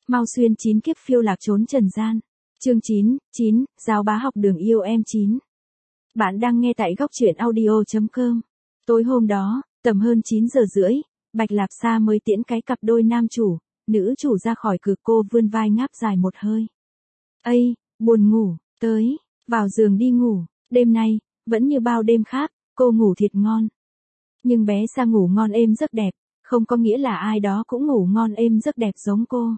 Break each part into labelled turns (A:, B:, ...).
A: Mau xuyên 9 kiếp phiêu lạc trốn trần gian. Chương 9, Giáo bá học đường yêu em 9. Bạn đang nghe tại góc truyện audio.com. Tối hôm đó, tầm hơn 9 giờ rưỡi, Bạch Lạp Sa mới tiễn cái cặp đôi nam chủ, nữ chủ ra khỏi cửa. Cô vươn vai ngáp dài một hơi. Ây, buồn ngủ, tới, vào giường đi ngủ. Đêm nay, vẫn như bao đêm khác, cô ngủ thiệt ngon. Nhưng bé Sa ngủ ngon êm giấc đẹp, không có nghĩa là ai đó cũng ngủ ngon êm giấc đẹp giống cô.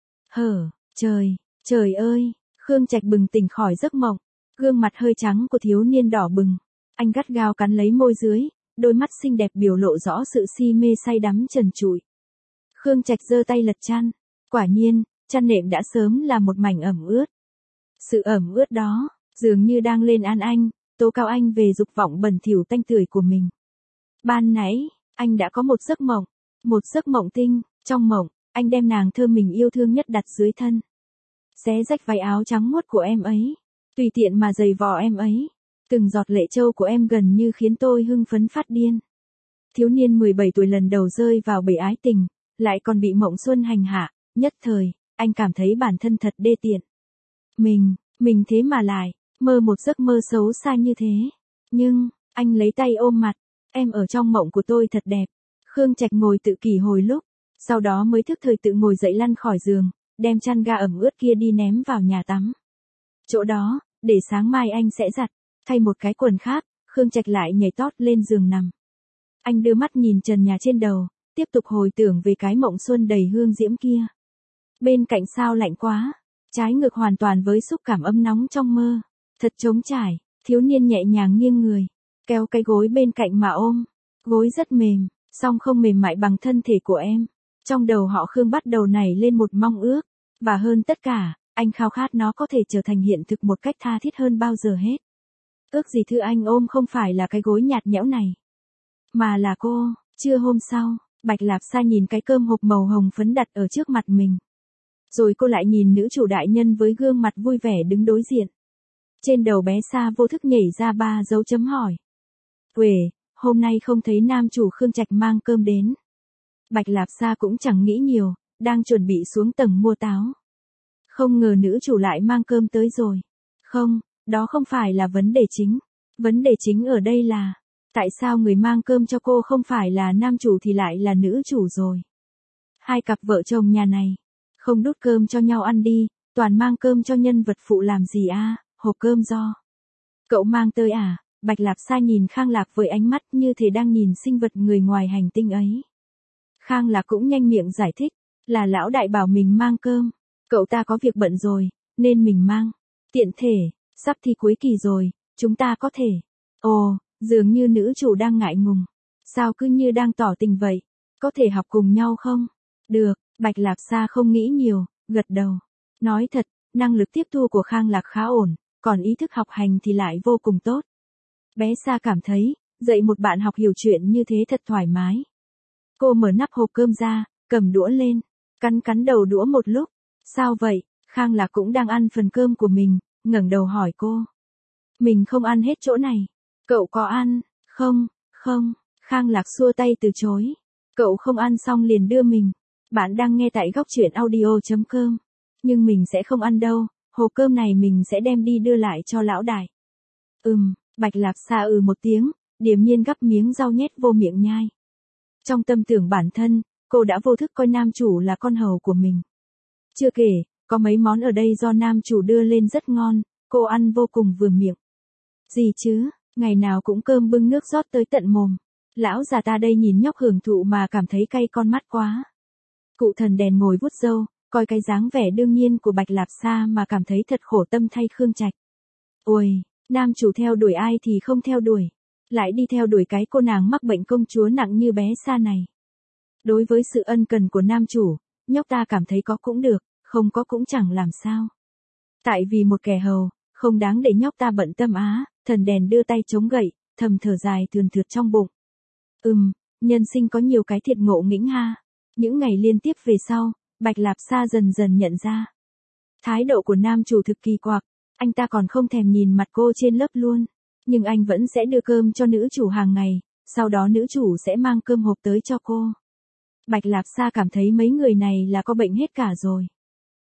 A: Trời ơi, Khương Trạch bừng tỉnh khỏi giấc mộng, gương mặt hơi trắng của thiếu niên đỏ bừng. Anh gắt gao cắn lấy môi dưới, đôi mắt xinh đẹp biểu lộ rõ sự si mê say đắm trần trụi. Khương Trạch giơ tay lật chăn, quả nhiên, chăn nệm đã sớm là một mảnh ẩm ướt. Sự ẩm ướt đó, dường như đang lên án anh, tố cáo anh về dục vọng bẩn thỉu tanh tưởi của mình. Ban nãy, anh đã có một giấc mộng tinh, trong mộng, anh đem nàng thơ mình yêu thương nhất đặt dưới thân. Xé rách váy áo trắng muốt của em ấy, tùy tiện mà giày vò em ấy. Từng giọt lệ trâu của em gần như khiến tôi hưng phấn phát điên. Thiếu niên 17 tuổi lần đầu rơi vào bể ái tình, lại còn bị mộng xuân hành hạ, nhất thời, anh cảm thấy bản thân thật đê tiện. Mình thế mà lại, mơ một giấc mơ xấu xa như thế. Nhưng, anh lấy tay ôm mặt, em ở trong mộng của tôi thật đẹp. Khương Trạch ngồi tự kỷ hồi lúc, sau đó mới thức thời tự ngồi dậy lăn khỏi giường, đem chăn ga ẩm ướt kia đi ném vào nhà tắm. Chỗ đó, để sáng mai anh sẽ giặt, thay một cái quần khác, Khương Trạch lại nhảy tót lên giường nằm. Anh đưa mắt nhìn trần nhà trên đầu, tiếp tục hồi tưởng về cái mộng xuân đầy hương diễm kia. Bên cạnh sao lạnh quá, trái ngược hoàn toàn với xúc cảm ấm nóng trong mơ. Thật trống trải, thiếu niên nhẹ nhàng nghiêng người, kéo cái gối bên cạnh mà ôm. Gối rất mềm, song không mềm mại bằng thân thể của em. Trong đầu họ Khương bắt đầu nảy lên một mong ước, và hơn tất cả, anh khao khát nó có thể trở thành hiện thực một cách tha thiết hơn bao giờ hết. Ước gì thứ anh ôm không phải là cái gối nhạt nhẽo này, mà là cô. Trưa hôm sau, Bạch Lạp Sa nhìn cái cơm hộp màu hồng phấn đặt ở trước mặt mình. Rồi cô lại nhìn nữ chủ đại nhân với gương mặt vui vẻ đứng đối diện. Trên đầu bé Sa vô thức nhảy ra 3 dấu chấm hỏi. Uể, hôm nay không thấy nam chủ Khương Trạch mang cơm đến. Bạch Lạp Sa cũng chẳng nghĩ nhiều, đang chuẩn bị xuống tầng mua táo. Không ngờ nữ chủ lại mang cơm tới rồi. Không, đó không phải là vấn đề chính. Vấn đề chính ở đây là, tại sao người mang cơm cho cô không phải là nam chủ thì lại là nữ chủ rồi. Hai cặp vợ chồng nhà này, không đút cơm cho nhau ăn đi, toàn mang cơm cho nhân vật phụ làm gì à, hộp cơm do cậu mang tới à? Bạch Lạp Sa nhìn Khang Lạc với ánh mắt như thể đang nhìn sinh vật người ngoài hành tinh ấy. Khang Lạc cũng nhanh miệng giải thích, là lão đại bảo mình mang cơm, cậu ta có việc bận rồi, nên mình mang. Tiện thể, sắp thi cuối kỳ rồi, chúng ta có thể. Ồ, dường như nữ chủ đang ngại ngùng. Sao cứ như đang tỏ tình vậy? Có thể học cùng nhau không? Được, Bạch Lạp Sa không nghĩ nhiều, gật đầu. Nói thật, năng lực tiếp thu của Khang Lạc khá ổn, còn ý thức học hành thì lại vô cùng tốt. Bé Sa cảm thấy, dạy một bạn học hiểu chuyện như thế thật thoải mái. Cô mở nắp hộp cơm ra, cầm đũa lên, cắn đầu đũa một lúc. Sao vậy? Khang Lạc cũng đang ăn phần cơm của mình, ngẩng đầu hỏi cô. Mình không ăn hết chỗ này. Cậu có ăn? Không. Khang Lạc xua tay từ chối. Cậu không ăn xong liền đưa mình. Bạn đang nghe tại góc truyện audio.com. Nhưng mình sẽ không ăn đâu, hộp cơm này mình sẽ đem đi đưa lại cho lão đại. Bạch Lạp Sa một tiếng, điềm nhiên gắp miếng rau nhét vô miệng nhai. Trong tâm tưởng bản thân, cô đã vô thức coi nam chủ là con hầu của mình. Chưa kể, có mấy món ở đây do nam chủ đưa lên rất ngon, cô ăn vô cùng vừa miệng. Gì chứ, ngày nào cũng cơm bưng nước rót tới tận mồm. Lão già ta đây nhìn nhóc hưởng thụ mà cảm thấy cay con mắt quá. Cụ thần đèn ngồi vuốt râu, coi cái dáng vẻ đương nhiên của Bạch Lạp Sa mà cảm thấy thật khổ tâm thay Khương Trạch. Ôi, nam chủ theo đuổi ai thì không theo đuổi, lại đi theo đuổi cái cô nàng mắc bệnh công chúa nặng như bé Sa này. Đối với sự ân cần của nam chủ, nhóc ta cảm thấy có cũng được, không có cũng chẳng làm sao. Tại vì một kẻ hầu, không đáng để nhóc ta bận tâm á. Thần đèn đưa tay chống gậy, thầm thở dài thườn thượt trong bụng. Nhân sinh có nhiều cái thiệt ngộ nghĩnh ha. Những ngày liên tiếp về sau, Bạch Lạp Sa dần dần nhận ra. Thái độ của nam chủ thực kỳ quặc, anh ta còn không thèm nhìn mặt cô trên lớp luôn. Nhưng anh vẫn sẽ đưa cơm cho nữ chủ hàng ngày, sau đó nữ chủ sẽ mang cơm hộp tới cho cô. Bạch Lạp Sa cảm thấy mấy người này là có bệnh hết cả rồi.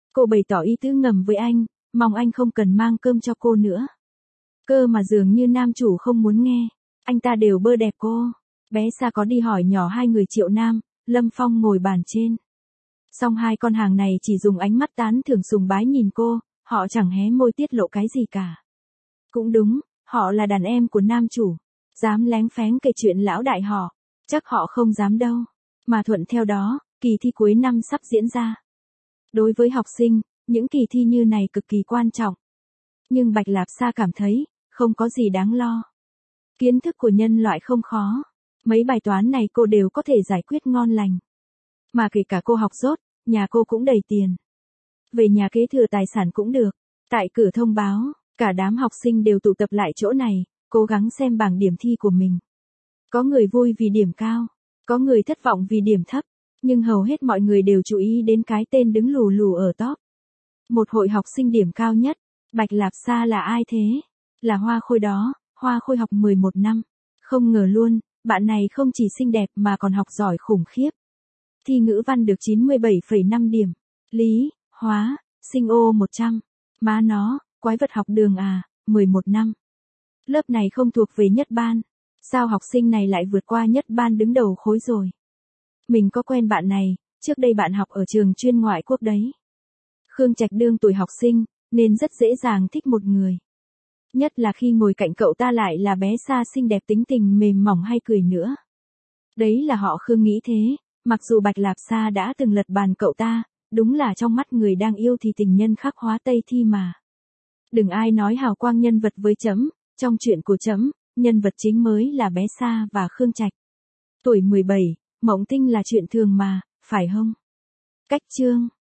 A: Cô bày tỏ ý tứ ngầm với anh, mong anh không cần mang cơm cho cô nữa. Cơ mà dường như nam chủ không muốn nghe, anh ta đều bơ đẹp cô. Bé Sa có đi hỏi nhỏ hai người Triệu Nam, Lâm Phong ngồi bàn trên. Song hai con hàng này chỉ dùng ánh mắt tán thưởng sùng bái nhìn cô, họ chẳng hé môi tiết lộ cái gì cả. Cũng đúng, họ là đàn em của nam chủ, dám lén phén kể chuyện lão đại họ, chắc họ không dám đâu. Mà thuận theo đó, kỳ thi cuối năm sắp diễn ra. Đối với học sinh, những kỳ thi như này cực kỳ quan trọng. Nhưng Bạch Lạp Sa cảm thấy, không có gì đáng lo. Kiến thức của nhân loại không khó. Mấy bài toán này cô đều có thể giải quyết ngon lành. Mà kể cả cô học dốt, nhà cô cũng đầy tiền. Về nhà kế thừa tài sản cũng được. Tại cửa thông báo, cả đám học sinh đều tụ tập lại chỗ này, cố gắng xem bảng điểm thi của mình. Có người vui vì điểm cao, có người thất vọng vì điểm thấp, nhưng hầu hết mọi người đều chú ý đến cái tên đứng lù lù ở top. Một hội học sinh điểm cao nhất, Bạch Lạp Sa là ai thế? Là Hoa Khôi đó, Hoa Khôi học 11 năm. Không ngờ luôn, bạn này không chỉ xinh đẹp mà còn học giỏi khủng khiếp. Thi ngữ văn được 97,5 điểm. Lý, hóa, sinh ô 100. Má nó, quái vật học đường à, 11 năm. Lớp này không thuộc về nhất ban. Sao học sinh này lại vượt qua nhất ban đứng đầu khối rồi? Mình có quen bạn này, trước đây bạn học ở trường chuyên ngoại quốc đấy. Khương Trạch đương tuổi học sinh, nên rất dễ dàng thích một người. Nhất là khi ngồi cạnh cậu ta lại là bé Sa xinh đẹp tính tình mềm mỏng hay cười nữa. Đấy là họ Khương nghĩ thế, mặc dù Bạch Lạp Sa đã từng lật bàn cậu ta, đúng là trong mắt người đang yêu thì tình nhân khắc hóa Tây Thi mà. Đừng ai nói hào quang nhân vật với chấm, trong chuyện của chấm, nhân vật chính mới là bé Sa và Khương Trạch. Tuổi 17, mộng tinh là chuyện thường mà, phải không? Cách chương